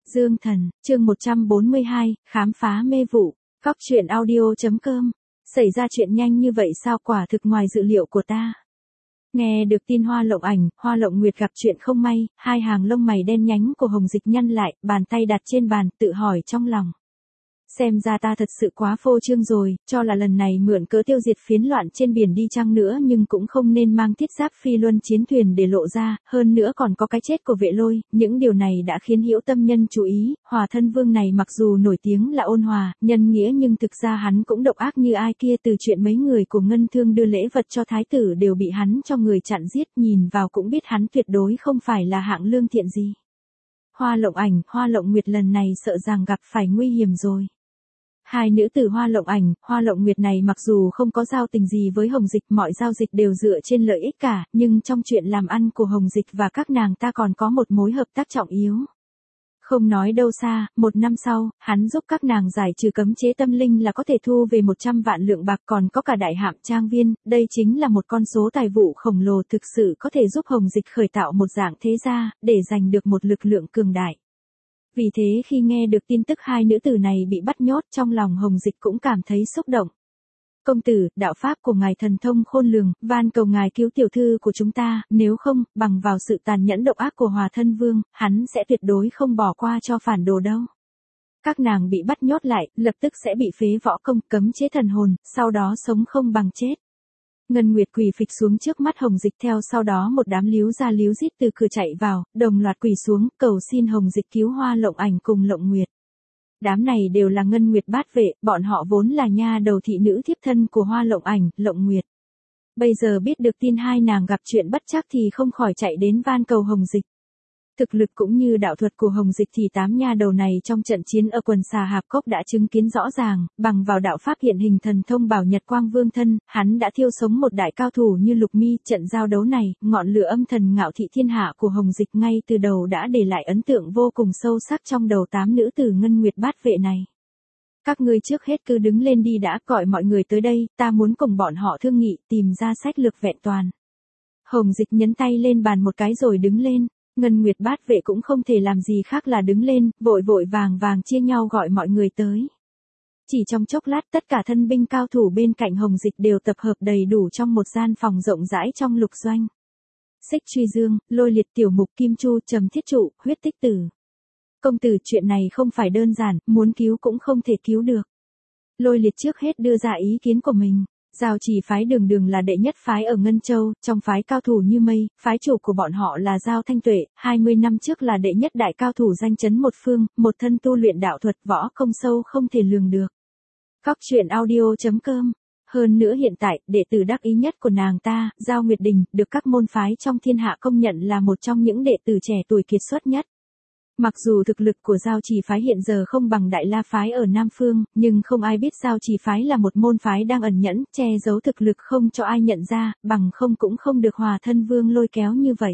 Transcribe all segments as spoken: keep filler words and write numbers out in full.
Dương Thần, chương một trăm bốn mươi hai, khám phá mê vụ, cóc truyện audio.com. Xảy ra chuyện nhanh như vậy sao, quả thực ngoài dự liệu của ta. Nghe được tin Hoa Lộng Ảnh, Hoa Lộng Nguyệt gặp chuyện không may, hai hàng lông mày đen nhánh của Hồng Dịch nhăn lại, bàn tay đặt trên bàn, tự hỏi trong lòng. Xem ra ta thật sự quá phô trương rồi, cho là lần này mượn cớ tiêu diệt phiến loạn trên biển đi chăng nữa nhưng cũng không nên mang thiết giáp phi luân chiến thuyền để lộ ra, hơn nữa còn có cái chết của Vệ Lôi, những điều này đã khiến Hữu Tâm Nhân chú ý. Hòa Thân Vương này mặc dù nổi tiếng là ôn hòa, nhân nghĩa nhưng thực ra hắn cũng độc ác như ai kia, từ chuyện mấy người của Ngân Thương đưa lễ vật cho thái tử đều bị hắn cho người chặn giết, nhìn vào cũng biết hắn tuyệt đối không phải là hạng lương thiện gì. Hoa Lộng Ảnh, Hoa Lộng Nguyệt lần này sợ rằng gặp phải nguy hiểm rồi. Hai nữ tử Hoa Lộng Ảnh, Hoa Lộng Nguyệt này mặc dù không có giao tình gì với Hồng Dịch, mọi giao dịch đều dựa trên lợi ích cả, nhưng trong chuyện làm ăn của Hồng Dịch và các nàng ta còn có một mối hợp tác trọng yếu. Không nói đâu xa, một năm sau, hắn giúp các nàng giải trừ cấm chế tâm linh là có thể thu về một trăm vạn lượng bạc, còn có cả đại hạm trang viên, đây chính là một con số tài vụ khổng lồ, thực sự có thể giúp Hồng Dịch khởi tạo một dạng thế gia, để giành được một lực lượng cường đại. Vì thế khi nghe được tin tức hai nữ tử này bị bắt nhốt, trong lòng Hồng Dịch cũng cảm thấy xúc động. Công tử, đạo pháp của ngài thần thông khôn lường, van cầu ngài cứu tiểu thư của chúng ta, nếu không, bằng vào sự tàn nhẫn độc ác của Hòa Thân Vương, hắn sẽ tuyệt đối không bỏ qua cho phản đồ đâu. Các nàng bị bắt nhốt lại, lập tức sẽ bị phế võ công, cấm chế thần hồn, sau đó sống không bằng chết. Ngân Nguyệt quỳ phịch xuống trước mắt Hồng Dịch, theo sau đó một đám líu ra líu rít từ cửa chạy vào, đồng loạt quỳ xuống, cầu xin Hồng Dịch cứu Hoa Lộng Ảnh cùng Lộng Nguyệt. Đám này đều là Ngân Nguyệt bát vệ, bọn họ vốn là nha đầu thị nữ thiếp thân của Hoa Lộng Ảnh, Lộng Nguyệt. Bây giờ biết được tin hai nàng gặp chuyện bất trắc thì không khỏi chạy đến van cầu Hồng Dịch. Thực lực cũng như đạo thuật của Hồng Dịch thì tám nha đầu này trong trận chiến ở quần Xà Hạp Cốc đã chứng kiến rõ ràng, bằng vào đạo pháp hiện hình thần thông Bảo Nhật Quang Vương thân, hắn đã thiêu sống một đại cao thủ như Lục Mi. Trận giao đấu này, ngọn lửa âm thần ngạo thị thiên hạ của Hồng Dịch ngay từ đầu đã để lại ấn tượng vô cùng sâu sắc trong đầu tám nữ tử Ngân Nguyệt bát vệ này. Các ngươi trước hết cứ đứng lên đi đã, gọi mọi người tới đây, ta muốn cùng bọn họ thương nghị, tìm ra sách lược vẹn toàn. Hồng Dịch nhấn tay lên bàn một cái rồi đứng lên. Ngân Nguyệt bát vệ cũng không thể làm gì khác là đứng lên, vội vội vàng vàng chia nhau gọi mọi người tới. Chỉ trong chốc lát tất cả thân binh cao thủ bên cạnh Hồng Dịch đều tập hợp đầy đủ trong một gian phòng rộng rãi trong lục doanh. Xích Truy Dương, Lôi Liệt, Tiểu Mục, Kim Chu, Trầm Thiết Trụ, Huyết Tích Tử. Công tử, chuyện này không phải đơn giản, muốn cứu cũng không thể cứu được. Lôi Liệt trước hết đưa ra ý kiến của mình. Giao Trì phái đường đường là đệ nhất phái ở Ngân Châu, trong phái cao thủ như mây, phái chủ của bọn họ là Giao Thanh Tuệ, hai mươi năm trước là đệ nhất đại cao thủ danh chấn một phương, một thân tu luyện đạo thuật võ công sâu không thể lường được. Cóc truyện audio.com. Hơn nữa hiện tại, đệ tử đắc ý nhất của nàng ta, Giao Nguyệt Đình, được các môn phái trong thiên hạ công nhận là một trong những đệ tử trẻ tuổi kiệt xuất nhất. Mặc dù thực lực của Giao Trì phái hiện giờ không bằng Đại La phái ở Nam Phương, nhưng không ai biết Giao Trì phái là một môn phái đang ẩn nhẫn, che giấu thực lực không cho ai nhận ra, bằng không cũng không được Hòa Thân Vương lôi kéo như vậy.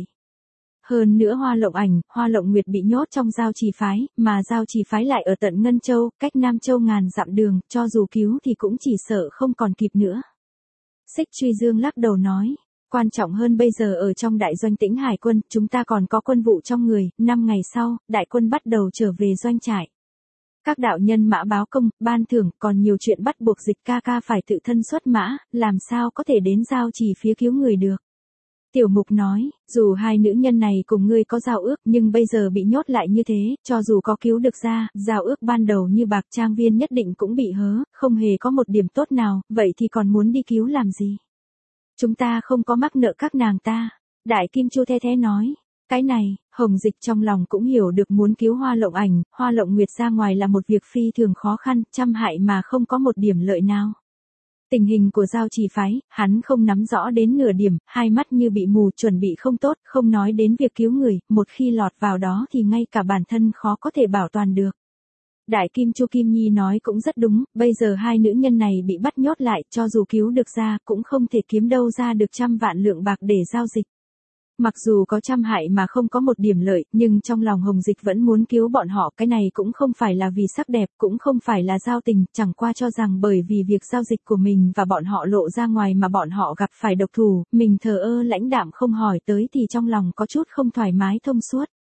Hơn nữa Hoa Lộng Ảnh, Hoa Lộng Nguyệt bị nhốt trong Giao Trì phái, mà Giao Trì phái lại ở tận Ngân Châu, cách Nam Châu ngàn dặm đường, cho dù cứu thì cũng chỉ sợ không còn kịp nữa. Xích Truy Dương lắc đầu nói. Quan trọng hơn bây giờ ở trong đại doanh Tĩnh Hải quân, chúng ta còn có quân vụ trong người, năm ngày sau, đại quân bắt đầu trở về doanh trại. Các đạo nhân mã báo công, ban thưởng, còn nhiều chuyện bắt buộc Dịch ca ca phải tự thân xuất mã, làm sao có thể đến Giao Trì phía cứu người được. Tiểu Mục nói, dù hai nữ nhân này cùng ngươi có giao ước nhưng bây giờ bị nhốt lại như thế, cho dù có cứu được ra, giao ước ban đầu như bạc trang viên nhất định cũng bị hớ, không hề có một điểm tốt nào, vậy thì còn muốn đi cứu làm gì? Chúng ta không có mắc nợ các nàng ta. Đại Kim Chu the thế nói. Cái này, Hồng Dịch trong lòng cũng hiểu được, muốn cứu Hoa Lộng Ảnh, Hoa Lộng Nguyệt ra ngoài là một việc phi thường khó khăn, trăm hại mà không có một điểm lợi nào. Tình hình của Giao Trì phái, hắn không nắm rõ đến nửa điểm, hai mắt như bị mù, chuẩn bị không tốt, không nói đến việc cứu người, một khi lọt vào đó thì ngay cả bản thân khó có thể bảo toàn được. Đại Kim Chu Kim Nhi nói cũng rất đúng, bây giờ hai nữ nhân này bị bắt nhốt lại, cho dù cứu được ra, cũng không thể kiếm đâu ra được trăm vạn lượng bạc để giao dịch. Mặc dù có trăm hại mà không có một điểm lợi, nhưng trong lòng Hồng Dịch vẫn muốn cứu bọn họ, cái này cũng không phải là vì sắc đẹp, cũng không phải là giao tình, chẳng qua cho rằng bởi vì việc giao dịch của mình và bọn họ lộ ra ngoài mà bọn họ gặp phải độc thủ, mình thờ ơ lãnh đạm không hỏi tới thì trong lòng có chút không thoải mái thông suốt.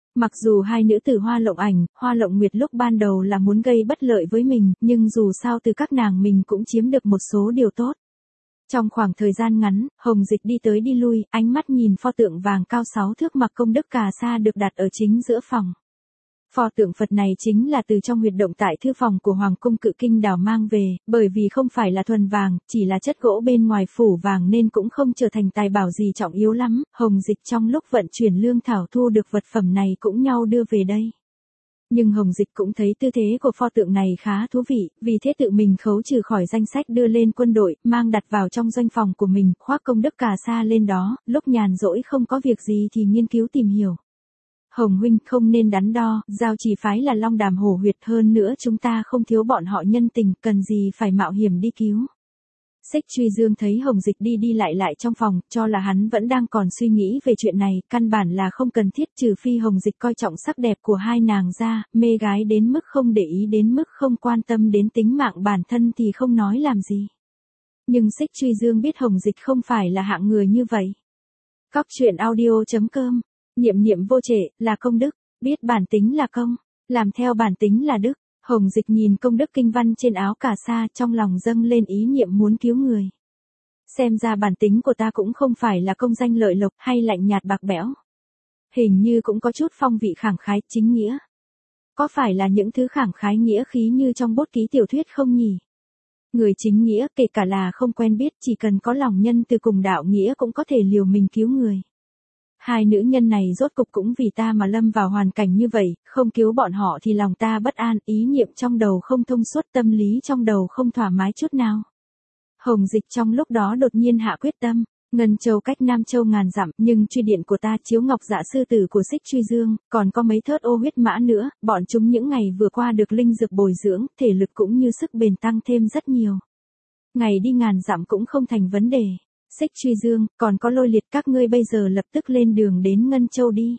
Mặc dù hai nữ tử Hoa Lộng Ảnh, Hoa Lộng Nguyệt lúc ban đầu là muốn gây bất lợi với mình, nhưng dù sao từ các nàng mình cũng chiếm được một số điều tốt. Trong khoảng thời gian ngắn, Hồng Dịch đi tới đi lui, ánh mắt nhìn pho tượng vàng cao sáu thước mặc công đức Cà Sa được đặt ở chính giữa phòng. Pho tượng Phật này chính là từ trong huyệt động tại thư phòng của Hoàng cung Cự Kinh đào mang về, bởi vì không phải là thuần vàng, chỉ là chất gỗ bên ngoài phủ vàng nên cũng không trở thành tài bảo gì trọng yếu lắm. Hồng Dịch trong lúc vận chuyển lương thảo thu được vật phẩm này cũng nhau đưa về đây. Nhưng Hồng Dịch cũng thấy tư thế của pho tượng này khá thú vị, vì thế tự mình khấu trừ khỏi danh sách đưa lên quân đội, mang đặt vào trong doanh phòng của mình, khoác công đức Cà Sa lên đó, lúc nhàn rỗi không có việc gì thì nghiên cứu tìm hiểu. Hồng huynh không nên đắn đo, Giao Chỉ phái là long đàm hổ huyệt, hơn nữa chúng ta không thiếu bọn họ nhân tình, cần gì phải mạo hiểm đi cứu. Xích Truy Dương thấy Hồng Dịch đi đi lại lại trong phòng, cho là hắn vẫn đang còn suy nghĩ về chuyện này, căn bản là không cần thiết, trừ phi Hồng Dịch coi trọng sắc đẹp của hai nàng ra, mê gái đến mức không để ý đến mức không quan tâm đến tính mạng bản thân thì không nói làm gì. Nhưng Xích Truy Dương biết Hồng Dịch không phải là hạng người như vậy. Cóc truyện audio chấm com. Niệm niệm vô trệ, là công đức, biết bản tính là công, làm theo bản tính là đức. Hồng Dịch nhìn công đức kinh văn trên áo Cà Sa, trong lòng dâng lên ý niệm muốn cứu người. Xem ra bản tính của ta cũng không phải là công danh lợi lộc hay lạnh nhạt bạc bẽo. Hình như cũng có chút phong vị khẳng khái, chính nghĩa. Có phải là những thứ khẳng khái nghĩa khí như trong bút ký tiểu thuyết không nhỉ? Người chính nghĩa kể cả là không quen biết, chỉ cần có lòng nhân từ cùng đạo nghĩa cũng có thể liều mình cứu người. Hai nữ nhân này rốt cục cũng vì ta mà lâm vào hoàn cảnh như vậy, không cứu bọn họ thì lòng ta bất an, ý niệm trong đầu không thông suốt, tâm lý trong đầu không thoải mái chút nào. Hồng Dịch trong lúc đó đột nhiên hạ quyết tâm, Ngân Châu cách Nam Châu ngàn dặm, nhưng truy điện của ta chiếu ngọc dạ sư tử của Xích Truy Dương, còn có mấy thớt ô huyết mã nữa, bọn chúng những ngày vừa qua được linh dược bồi dưỡng, thể lực cũng như sức bền tăng thêm rất nhiều. Ngày đi ngàn dặm cũng không thành vấn đề. Xích Truy Dương, còn có Lôi Liệt, các ngươi bây giờ lập tức lên đường đến Ngân Châu đi.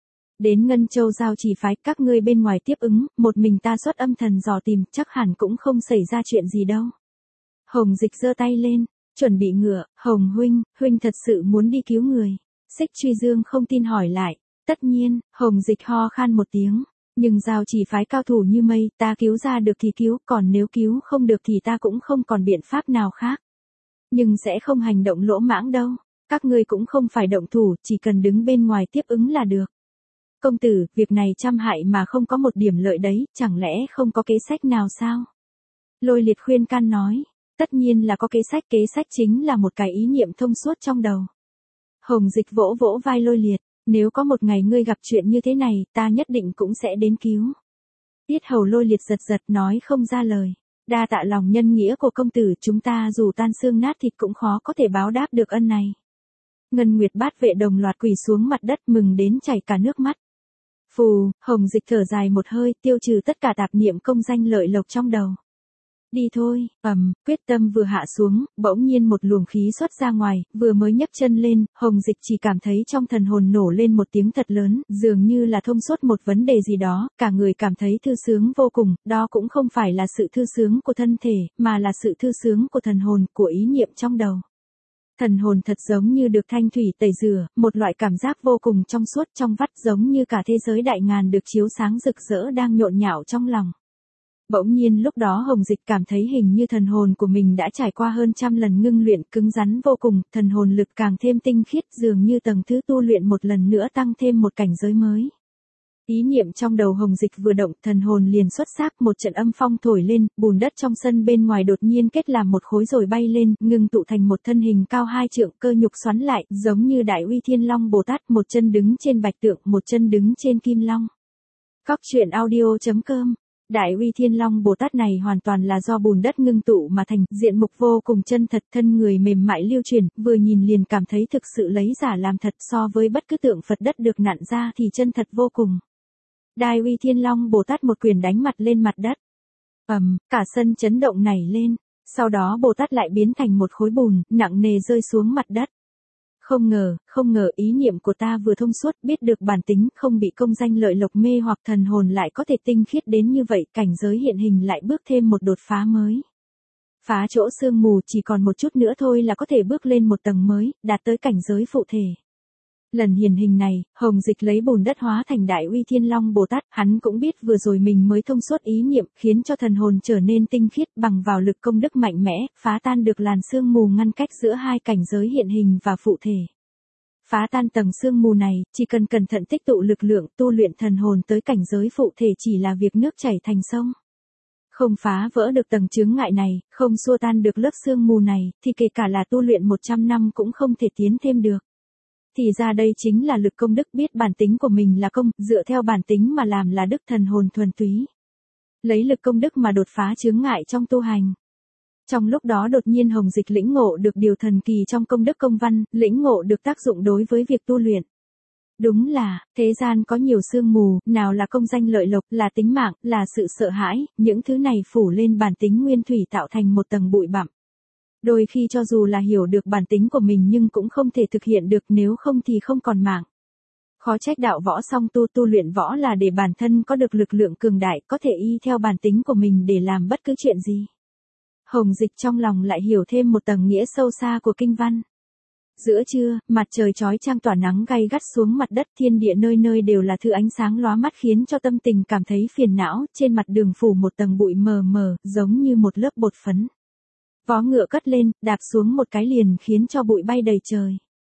Đến Ngân Châu Giao Chỉ phái, các ngươi bên ngoài tiếp ứng, một mình ta xuất âm thần dò tìm, chắc hẳn cũng không xảy ra chuyện gì đâu. Hồng Dịch giơ tay lên, chuẩn bị ngựa. Hồng huynh, huynh thật sự muốn đi cứu người. Xích Truy Dương không tin hỏi lại. Tất nhiên. Hồng Dịch ho khan một tiếng. Nhưng Giao Chỉ phái cao thủ như mây, ta cứu ra được thì cứu, còn nếu cứu không được thì ta cũng không còn biện pháp nào khác. Nhưng sẽ không hành động lỗ mãng đâu. Các ngươi cũng không phải động thủ, chỉ cần đứng bên ngoài tiếp ứng là được. Công tử, việc này trăm hại mà không có một điểm lợi đấy, chẳng lẽ không có kế sách nào sao? Lôi Liệt khuyên can nói. Tất nhiên là có kế sách, kế sách chính là một cái ý niệm thông suốt trong đầu. Hồng Dịch vỗ vỗ vai Lôi Liệt, nếu có một ngày ngươi gặp chuyện như thế này, ta nhất định cũng sẽ đến cứu. Tiết hầu Lôi Liệt giật giật nói không ra lời. Đa tạ lòng nhân nghĩa của công tử, chúng ta dù tan xương nát thịt cũng khó có thể báo đáp được ân này. Ngân Nguyệt bát vệ đồng loạt quỳ xuống mặt đất mừng đến chảy cả nước mắt. Phù, Hồng Dịch thở dài một hơi, tiêu trừ tất cả tạp niệm công danh lợi lộc trong đầu. Đi thôi. Ầm, quyết tâm vừa hạ xuống, bỗng nhiên một luồng khí xuất ra ngoài, vừa mới nhấc chân lên, Hồng Dịch chỉ cảm thấy trong thần hồn nổ lên một tiếng thật lớn, dường như là thông suốt một vấn đề gì đó, cả người cảm thấy thư sướng vô cùng, đó cũng không phải là sự thư sướng của thân thể, mà là sự thư sướng của thần hồn, của ý niệm trong đầu. Thần hồn thật giống như được thanh thủy tẩy rửa, một loại cảm giác vô cùng trong suốt trong vắt, giống như cả thế giới đại ngàn được chiếu sáng rực rỡ đang nhộn nhạo trong lòng. Bỗng nhiên lúc đó Hồng Dịch cảm thấy hình như thần hồn của mình đã trải qua hơn trăm lần ngưng luyện, cứng rắn vô cùng, thần hồn lực càng thêm tinh khiết, dường như tầng thứ tu luyện một lần nữa tăng thêm một cảnh giới mới. Ý niệm trong đầu Hồng Dịch vừa động, thần hồn liền xuất xác, một trận âm phong thổi lên, bùn đất trong sân bên ngoài đột nhiên kết làm một khối rồi bay lên, ngưng tụ thành một thân hình cao hai trượng, cơ nhục xoắn lại, giống như Đại Uy Thiên Long Bồ Tát, một chân đứng trên bạch tượng, một chân đứng trên kim long. Cóc truyện audio chấm com. Đại Uy Thiên Long Bồ Tát này hoàn toàn là do bùn đất ngưng tụ mà thành, diện mục vô cùng chân thật, thân người mềm mại lưu truyền, vừa nhìn liền cảm thấy thực sự lấy giả làm thật, so với bất cứ tượng Phật đất được nặn ra thì chân thật vô cùng. Đại Uy Thiên Long Bồ Tát một quyền đánh mặt lên mặt đất. Ầm, cả sân chấn động nảy lên, sau đó Bồ Tát lại biến thành một khối bùn, nặng nề rơi xuống mặt đất. Không ngờ, không ngờ ý niệm của ta vừa thông suốt, biết được bản tính, không bị công danh lợi lộc mê hoặc, thần hồn lại có thể tinh khiết đến như vậy, cảnh giới hiện hình lại bước thêm một đột phá mới. Phá chỗ sương mù, chỉ còn một chút nữa thôi là có thể bước lên một tầng mới, đạt tới cảnh giới phụ thể. Lần hiển hình này, Hồng Dịch lấy bùn đất hóa thành Đại Uy Thiên Long Bồ Tát, hắn cũng biết vừa rồi mình mới thông suốt ý niệm, khiến cho thần hồn trở nên tinh khiết bằng vào lực công đức mạnh mẽ, phá tan được làn sương mù ngăn cách giữa hai cảnh giới hiện hình và phụ thể. Phá tan tầng sương mù này, chỉ cần cẩn thận tích tụ lực lượng, tu luyện thần hồn tới cảnh giới phụ thể chỉ là việc nước chảy thành sông. Không phá vỡ được tầng chướng ngại này, không xua tan được lớp sương mù này, thì kể cả là tu luyện một trăm năm cũng không thể tiến thêm được. Thì ra đây chính là lực công đức, biết bản tính của mình là công, dựa theo bản tính mà làm là đức thần hồn thuần túy. Lấy lực công đức mà đột phá chướng ngại trong tu hành. Trong lúc đó đột nhiên Hồng Dịch lĩnh ngộ được điều thần kỳ trong công đức công văn, lĩnh ngộ được tác dụng đối với việc tu luyện. Đúng là, thế gian có nhiều sương mù, nào là công danh lợi lộc, là tính mạng, là sự sợ hãi, những thứ này phủ lên bản tính nguyên thủy tạo thành một tầng bụi bặm. Đôi khi cho dù là hiểu được bản tính của mình nhưng cũng không thể thực hiện được, nếu không thì không còn mạng. Khó trách đạo võ song tu, tu luyện võ là để bản thân có được lực lượng cường đại, có thể y theo bản tính của mình để làm bất cứ chuyện gì. Hồng Dịch trong lòng lại hiểu thêm một tầng nghĩa sâu xa của kinh văn. Giữa trưa, mặt trời chói chang tỏa nắng gay gắt xuống mặt đất, thiên địa nơi nơi đều là thứ ánh sáng lóa mắt khiến cho tâm tình cảm thấy phiền não, trên mặt đường phủ một tầng bụi mờ mờ, giống như một lớp bột phấn. Vó ngựa cất lên, đạp xuống một cái liền khiến cho bụi bay đầy trời.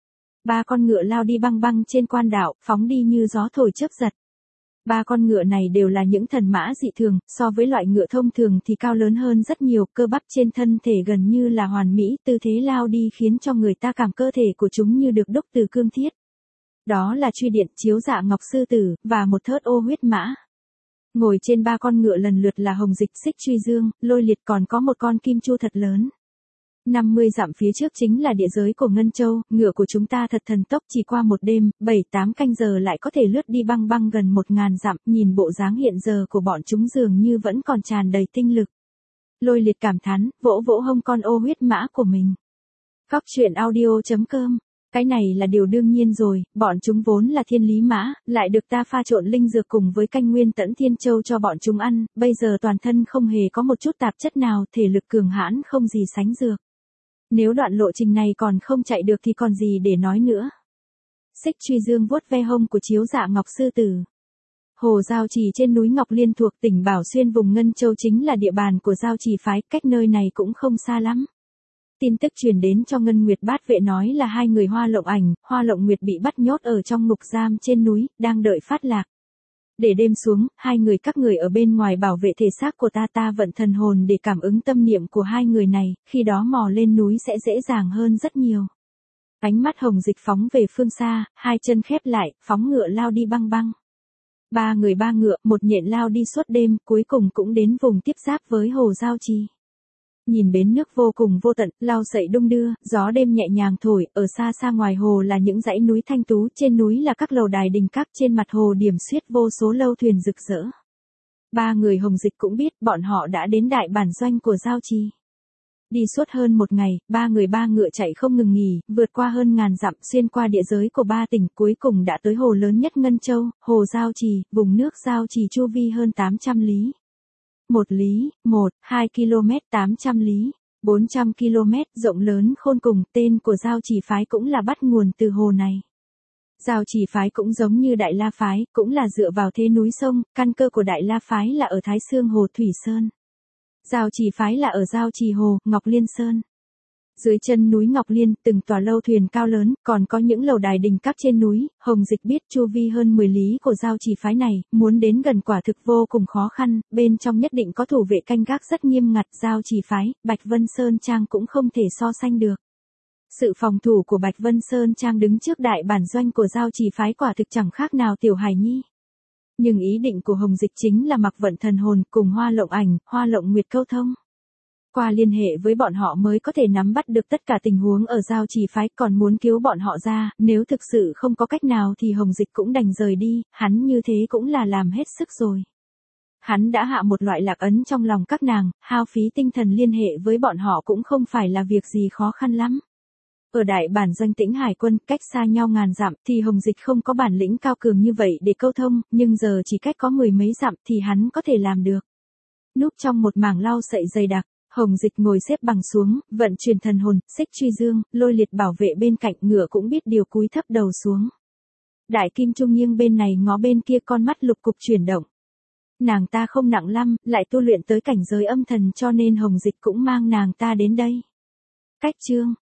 Ba con ngựa lao đi băng băng trên quan đạo, phóng đi như gió thổi chớp giật. Ba con ngựa này đều là những thần mã dị thường, so với loại ngựa thông thường thì cao lớn hơn rất nhiều, cơ bắp trên thân thể gần như là hoàn mỹ, tư thế lao đi khiến cho người ta cảm cơ thể của chúng như được đúc từ cương thiết. Đó là Truy Điện, Chiếu Dạ Ngọc Sư Tử, và một thớt ô huyết mã. Ngồi trên ba con ngựa lần lượt là Hồng Dịch, Xích Truy Dương, Lôi Liệt, còn có một con kim chu thật lớn. năm mươi dặm phía trước chính là địa giới của Ngân Châu, ngựa của chúng ta thật thần tốc, chỉ qua một đêm, bảy tám canh giờ lại có thể lướt đi băng băng gần một ngàn dặm, nhìn bộ dáng hiện giờ của bọn chúng dường như vẫn còn tràn đầy tinh lực. Lôi Liệt cảm thán, vỗ vỗ hông con ô huyết mã của mình. Cóc truyện audio chấm com. Cái này là điều đương nhiên rồi, bọn chúng vốn là thiên lý mã, lại được ta pha trộn linh dược cùng với canh nguyên tẫn thiên châu cho bọn chúng ăn, bây giờ toàn thân không hề có một chút tạp chất nào, thể lực cường hãn không gì sánh dược. Nếu đoạn lộ trình này còn không chạy được thì còn gì để nói nữa. Xích Truy Dương vuốt ve hông của Chiếu Dạ Ngọc Sư Tử. Hồ Giao Trì trên núi Ngọc Liên thuộc tỉnh Bảo Xuyên vùng Ngân Châu chính là địa bàn của Giao Trì phái, cách nơi này cũng không xa lắm. Tin tức truyền đến cho Ngân Nguyệt Bát Vệ nói là hai người Hoa Lộng Ảnh, Hoa Lộng Nguyệt bị bắt nhốt ở trong ngục giam trên núi, đang đợi phát lạc. Để đêm xuống, hai người các người ở bên ngoài bảo vệ thể xác của ta, ta vận thần hồn để cảm ứng tâm niệm của hai người này, khi đó mò lên núi sẽ dễ dàng hơn rất nhiều. Ánh mắt Hồng Dịch phóng về phương xa, hai chân khép lại, phóng ngựa lao đi băng băng. Ba người ba ngựa, một nhện lao đi suốt đêm, cuối cùng cũng đến vùng tiếp giáp với Hồ Giao Trì. Nhìn bến nước vô cùng vô tận, lau sậy đung đưa, gió đêm nhẹ nhàng thổi, ở xa xa ngoài hồ là những dãy núi thanh tú, trên núi là các lầu đài đình các, trên mặt hồ điểm xuyết vô số lâu thuyền rực rỡ. Ba người Hồng Dịch cũng biết, bọn họ đã đến đại bản doanh của Giao Trì. Đi suốt hơn một ngày, ba người ba ngựa chạy không ngừng nghỉ, vượt qua hơn ngàn dặm, xuyên qua địa giới của ba tỉnh, cuối cùng đã tới hồ lớn nhất Ngân Châu, hồ Giao Trì, vùng nước Giao Trì chu vi hơn tám trăm lý. Một lý, một, hai ki lô mét, tám trăm lý, bốn trăm ki lô mét, rộng lớn khôn cùng, tên của Giao Trì phái cũng là bắt nguồn từ hồ này. Giao Trì phái cũng giống như Đại La phái, cũng là dựa vào thế núi sông, căn cơ của Đại La phái là ở Thái Xương Hồ Thủy Sơn. Giao Trì phái là ở Giao Trì Hồ, Ngọc Liên Sơn. Dưới chân núi Ngọc Liên, từng tòa lâu thuyền cao lớn, còn có những lầu đài đình các trên núi, Hồng Dịch biết chu vi hơn mười lý của Giao Trì phái này, muốn đến gần quả thực vô cùng khó khăn, bên trong nhất định có thủ vệ canh gác rất nghiêm ngặt, Giao Trì phái, Bạch Vân Sơn Trang cũng không thể so sánh được. Sự phòng thủ của Bạch Vân Sơn Trang đứng trước đại bản doanh của Giao Trì phái quả thực chẳng khác nào tiểu hài nhi. Nhưng ý định của Hồng Dịch chính là mặc vận thần hồn cùng Hoa Lộng Ảnh, Hoa Lộng Nguyệt câu thông. Qua liên hệ với bọn họ mới có thể nắm bắt được tất cả tình huống ở Giao Trì phái, còn muốn cứu bọn họ ra, nếu thực sự không có cách nào thì Hồng Dịch cũng đành rời đi, hắn như thế cũng là làm hết sức rồi. Hắn đã hạ một loại lạc ấn trong lòng các nàng, hao phí tinh thần liên hệ với bọn họ cũng không phải là việc gì khó khăn lắm. Ở đại bản doanh Tĩnh Hải quân, cách xa nhau ngàn dặm, thì Hồng Dịch không có bản lĩnh cao cường như vậy để câu thông, nhưng giờ chỉ cách có mười mấy dặm thì hắn có thể làm được. Núp trong một mảng lau sậy dày đặc, Hồng Dịch ngồi xếp bằng xuống, vận chuyển thần hồn, Xích Truy Dương, Lôi Liệt bảo vệ bên cạnh, ngựa cũng biết điều cúi thấp đầu xuống. Đại Kim Trung nghiêng bên này ngó bên kia, con mắt lục cục chuyển động. Nàng ta không nặng lắm, lại tu luyện tới cảnh giới âm thần cho nên Hồng Dịch cũng mang nàng ta đến đây. Cách chương